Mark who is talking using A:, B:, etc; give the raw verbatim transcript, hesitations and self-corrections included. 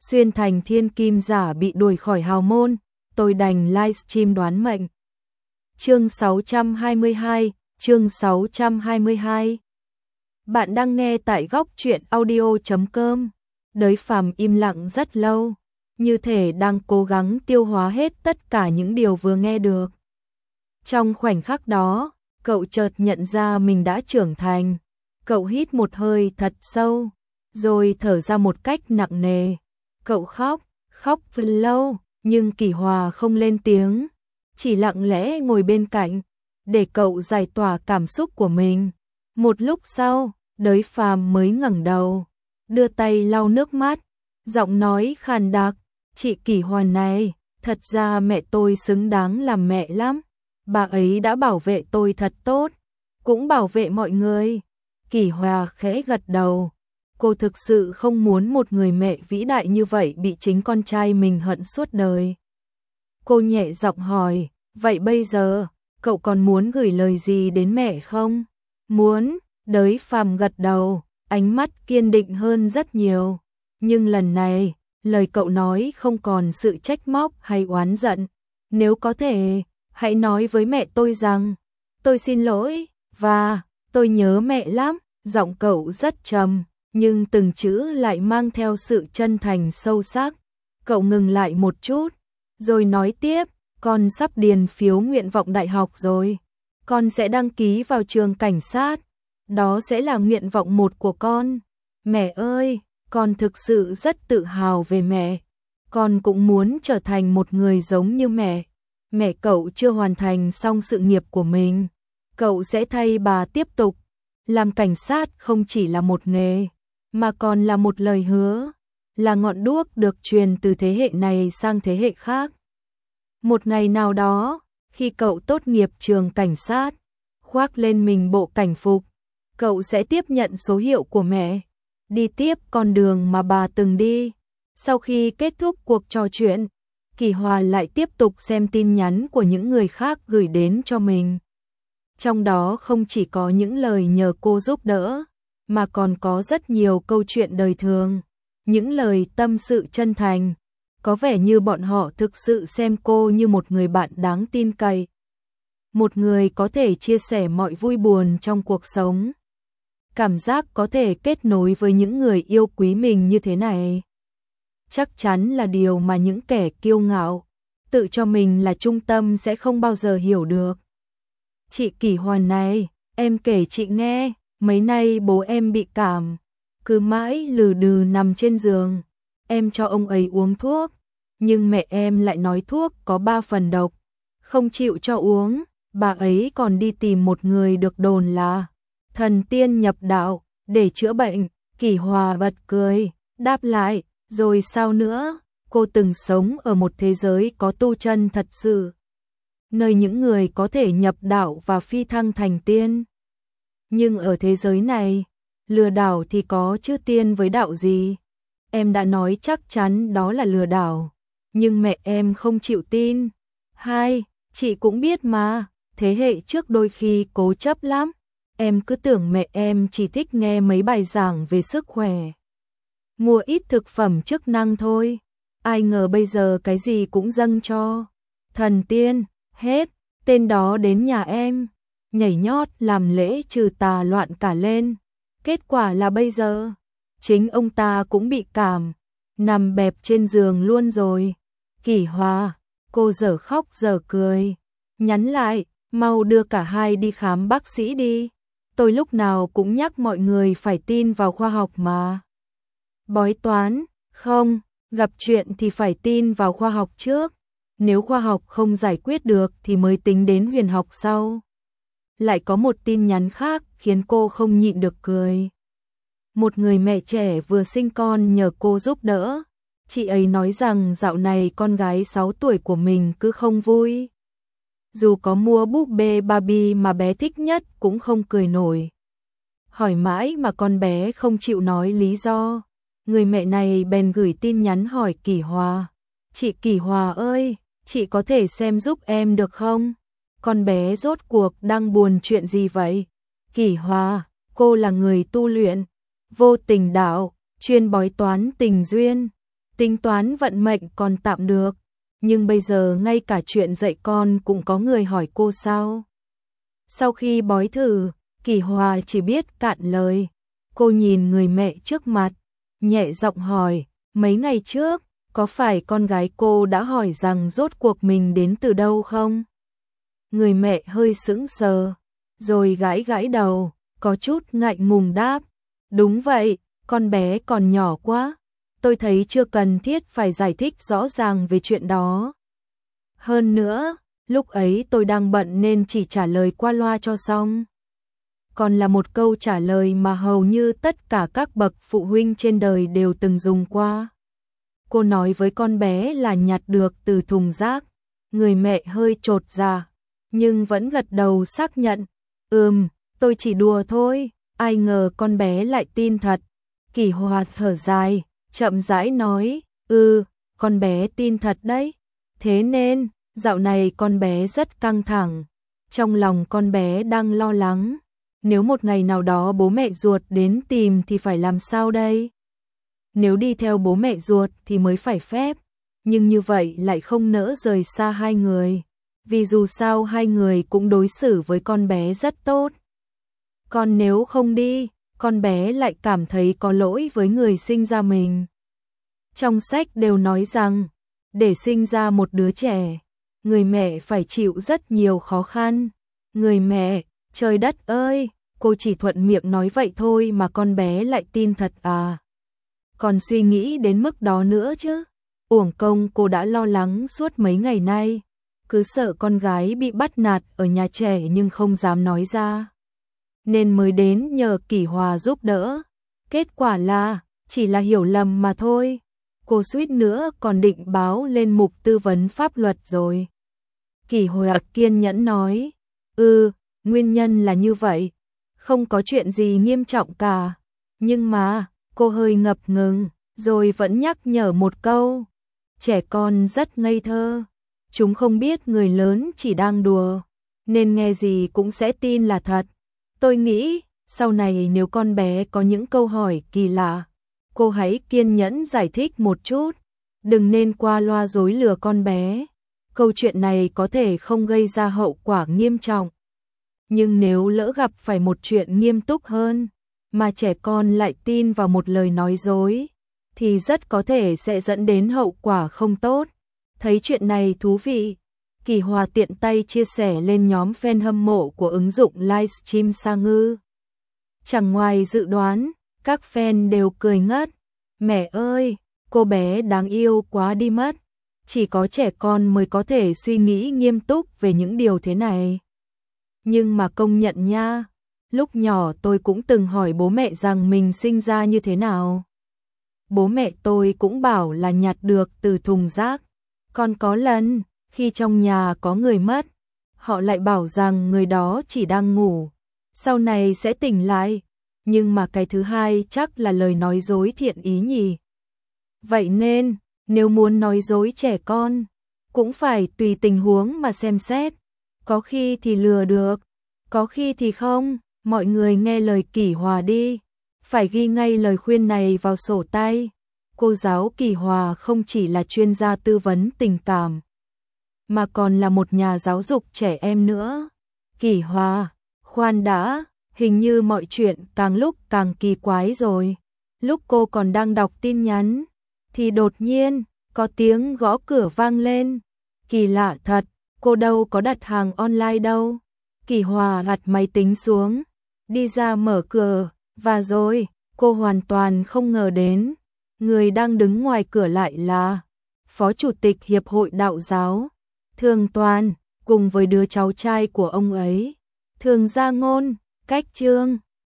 A: xuyên thành thiên kim giả bị đuổi khỏi hào môn, tôi đành livestream đoán mệnh. Chương sáu trăm hai mươi hai, chương sáu trăm hai mươi hai. Bạn đang nghe tại góc truyện audio chấm com. Đới Phàm im lặng rất lâu, như thể đang cố gắng tiêu hóa hết tất cả những điều vừa nghe được. Trong khoảnh khắc đó, cậu chợt nhận ra mình đã trưởng thành. Cậu hít một hơi thật sâu, rồi thở ra một cách nặng nề. Cậu khóc, khóc lâu, nhưng Kỷ Hòa không lên tiếng, chỉ lặng lẽ ngồi bên cạnh, để cậu giải tỏa cảm xúc của mình. Một lúc sau, Đới Phàm mới ngẩng đầu, đưa tay lau nước mắt, giọng nói khàn đặc, "Chị Kỷ Hòa này, thật ra mẹ tôi xứng đáng làm mẹ lắm. Bà ấy đã bảo vệ tôi thật tốt, cũng bảo vệ mọi người." Kỷ Hòa khẽ gật đầu. Cô thực sự không muốn một người mẹ vĩ đại như vậy bị chính con trai mình hận suốt đời. Cô nhẹ giọng hỏi, "Vậy bây giờ, cậu còn muốn gửi lời gì đến mẹ không?" "Muốn." Đới Phàm gật đầu, ánh mắt kiên định hơn rất nhiều. Nhưng lần này, lời cậu nói không còn sự trách móc hay oán giận. "Nếu có thể, hãy nói với mẹ tôi rằng, tôi xin lỗi, và tôi nhớ mẹ lắm." Giọng cậu rất trầm, nhưng từng chữ lại mang theo sự chân thành sâu sắc. Cậu ngừng lại một chút, rồi nói tiếp, "Con sắp điền phiếu nguyện vọng đại học rồi. Con sẽ đăng ký vào trường cảnh sát. Đó sẽ là nguyện vọng một của con. Mẹ ơi, con thực sự rất tự hào về mẹ. Con cũng muốn trở thành một người giống như mẹ." Mẹ cậu chưa hoàn thành xong sự nghiệp của mình. Cậu sẽ thay bà tiếp tục. Làm cảnh sát không chỉ là một nghề, mà còn là một lời hứa, là ngọn đuốc được truyền từ thế hệ này sang thế hệ khác. Một ngày nào đó, khi cậu tốt nghiệp trường cảnh sát, khoác lên mình bộ cảnh phục, cậu sẽ tiếp nhận số hiệu của mẹ, đi tiếp con đường mà bà từng đi. Sau khi kết thúc cuộc trò chuyện, Kỷ Hòa lại tiếp tục xem tin nhắn của những người khác gửi đến cho mình. Trong đó không chỉ có những lời nhờ cô giúp đỡ, mà còn có rất nhiều câu chuyện đời thường, những lời tâm sự chân thành. Có vẻ như bọn họ thực sự xem cô như một người bạn đáng tin cậy, một người có thể chia sẻ mọi vui buồn trong cuộc sống. Cảm giác có thể kết nối với những người yêu quý mình như thế này, chắc chắn là điều mà những kẻ kiêu ngạo, tự cho mình là trung tâm sẽ không bao giờ hiểu được. "Chị Kỷ Hòa này, em kể chị nghe, mấy nay bố em bị cảm, cứ mãi lừ đừ nằm trên giường. Em cho ông ấy uống thuốc, nhưng mẹ em lại nói thuốc có ba phần độc, không chịu cho uống. Bà ấy còn đi tìm một người được đồn là thần tiên nhập đạo để chữa bệnh." Kỷ Hòa bật cười, đáp lại, "Rồi sao nữa, cô từng sống ở một thế giới có tu chân thật sự, nơi những người có thể nhập đạo và phi thăng thành tiên. Nhưng ở thế giới này, lừa đảo thì có chứ tiên với đạo gì. Em đã nói chắc chắn đó là lừa đảo, nhưng mẹ em không chịu tin. Hai, chị cũng biết mà, thế hệ trước đôi khi cố chấp lắm. Em cứ tưởng mẹ em chỉ thích nghe mấy bài giảng về sức khỏe, mua ít thực phẩm chức năng thôi. Ai ngờ bây giờ cái gì cũng dâng cho thần tiên hết. Tên đó đến nhà em, nhảy nhót làm lễ trừ tà loạn cả lên. Kết quả là bây giờ, chính ông ta cũng bị cảm, nằm bẹp trên giường luôn rồi." "Kỷ Hòa," cô dở khóc dở cười, nhắn lại, "Mau đưa cả hai đi khám bác sĩ đi. Tôi lúc nào cũng nhắc mọi người phải tin vào khoa học mà. Bói toán, không, gặp chuyện thì phải tin vào khoa học trước. Nếu khoa học không giải quyết được thì mới tính đến huyền học sau." Lại có một tin nhắn khác khiến cô không nhịn được cười. Một người mẹ trẻ vừa sinh con nhờ cô giúp đỡ. Chị ấy nói rằng dạo này con gái sáu tuổi của mình cứ không vui. Dù có mua búp bê Barbie mà bé thích nhất cũng không cười nổi. Hỏi mãi mà con bé không chịu nói lý do. Người mẹ này bèn gửi tin nhắn hỏi Kỷ Hòa, "Chị Kỷ Hòa ơi, chị có thể xem giúp em được không? Con bé rốt cuộc đang buồn chuyện gì vậy?" "Kỷ Hòa, cô là người tu luyện vô tình đạo, chuyên bói toán tình duyên. Tính toán vận mệnh còn tạm được, nhưng bây giờ ngay cả chuyện dạy con cũng có người hỏi cô sao? Sau khi bói thử, Kỳ Hòa chỉ biết cạn lời. Cô nhìn người mẹ trước mặt, nhẹ giọng hỏi, mấy ngày trước, có phải con gái cô đã hỏi rằng rốt cuộc mình đến từ đâu không? Người mẹ hơi sững sờ, rồi gãi gãi đầu, có chút ngại ngùng đáp, đúng vậy, con bé còn nhỏ quá, tôi thấy chưa cần thiết phải giải thích rõ ràng về chuyện đó. Hơn nữa, lúc ấy tôi đang bận nên chỉ trả lời qua loa cho xong. Còn là một câu trả lời mà hầu như tất cả các bậc phụ huynh trên đời đều từng dùng qua. Cô nói với con bé là nhặt được từ thùng rác. Người mẹ hơi chột dạ, nhưng vẫn gật đầu xác nhận. Ừm, tôi chỉ đùa thôi, ai ngờ con bé lại tin thật. Kỳ Hòa thở dài, chậm rãi nói, ừ, con bé tin thật đấy. Thế nên, dạo này con bé rất căng thẳng. Trong lòng con bé đang lo lắng. Nếu một ngày nào đó bố mẹ ruột đến tìm thì phải làm sao đây? Nếu đi theo bố mẹ ruột thì mới phải phép, nhưng như vậy lại không nỡ rời xa hai người, vì dù sao hai người cũng đối xử với con bé rất tốt. Còn nếu không đi, con bé lại cảm thấy có lỗi với người sinh ra mình. Trong sách đều nói rằng, để sinh ra một đứa trẻ, người mẹ phải chịu rất nhiều khó khăn. Người mẹ, trời đất ơi, cô chỉ thuận miệng nói vậy thôi mà con bé lại tin thật à? Còn suy nghĩ đến mức đó nữa chứ? Uổng công cô đã lo lắng suốt mấy ngày nay, cứ sợ con gái bị bắt nạt ở nhà trẻ nhưng không dám nói ra, nên mới đến nhờ Kỳ Hòa giúp đỡ. Kết quả là, chỉ là hiểu lầm mà thôi. Cô suýt nữa còn định báo lên mục tư vấn pháp luật rồi. Kỳ Hòa kiên nhẫn nói, ừ, nguyên nhân là như vậy, không có chuyện gì nghiêm trọng cả. Nhưng mà, cô hơi ngập ngừng, rồi vẫn nhắc nhở một câu. Trẻ con rất ngây thơ, chúng không biết người lớn chỉ đang đùa, nên nghe gì cũng sẽ tin là thật. Tôi nghĩ, sau này nếu con bé có những câu hỏi kỳ lạ, cô hãy kiên nhẫn giải thích một chút, đừng nên qua loa dối lừa con bé. Câu chuyện này có thể không gây ra hậu quả nghiêm trọng, nhưng nếu lỡ gặp phải một chuyện nghiêm túc hơn, mà trẻ con lại tin vào một lời nói dối, thì rất có thể sẽ dẫn đến hậu quả không tốt. Thấy chuyện này thú vị, Kỳ Hòa tiện tay chia sẻ lên nhóm fan hâm mộ của ứng dụng livestream Sa Ngư. Chẳng ngoài dự đoán, các fan đều cười ngất. Mẹ ơi, cô bé đáng yêu quá đi mất. Chỉ có trẻ con mới có thể suy nghĩ nghiêm túc về những điều thế này. Nhưng mà công nhận nha, lúc nhỏ tôi cũng từng hỏi bố mẹ rằng mình sinh ra như thế nào. Bố mẹ tôi cũng bảo là nhặt được từ thùng rác. Còn có lần, khi trong nhà có người mất, họ lại bảo rằng người đó chỉ đang ngủ, sau này sẽ tỉnh lại. Nhưng mà cái thứ hai chắc là lời nói dối thiện ý nhỉ. Vậy nên, nếu muốn nói dối trẻ con, cũng phải tùy tình huống mà xem xét. Có khi thì lừa được, có khi thì không. Mọi người nghe lời Kỳ Hòa đi, phải ghi ngay lời khuyên này vào sổ tay. Cô giáo Kỳ Hòa không chỉ là chuyên gia tư vấn tình cảm, mà còn là một nhà giáo dục trẻ em nữa. Kỳ Hòa, khoan đã, hình như mọi chuyện càng lúc càng kỳ quái rồi. Lúc cô còn đang đọc tin nhắn, thì đột nhiên, có tiếng gõ cửa vang lên. Kỳ lạ thật, cô đâu có đặt hàng online đâu. Kỳ Hòa đặt máy tính xuống, đi ra mở cửa, và rồi, cô hoàn toàn không ngờ đến, người đang đứng ngoài cửa lại là Phó Chủ tịch Hiệp hội Đạo giáo, Thường Toàn, cùng với đứa cháu trai của ông ấy, Thường Gia Ngôn, Cách Trương.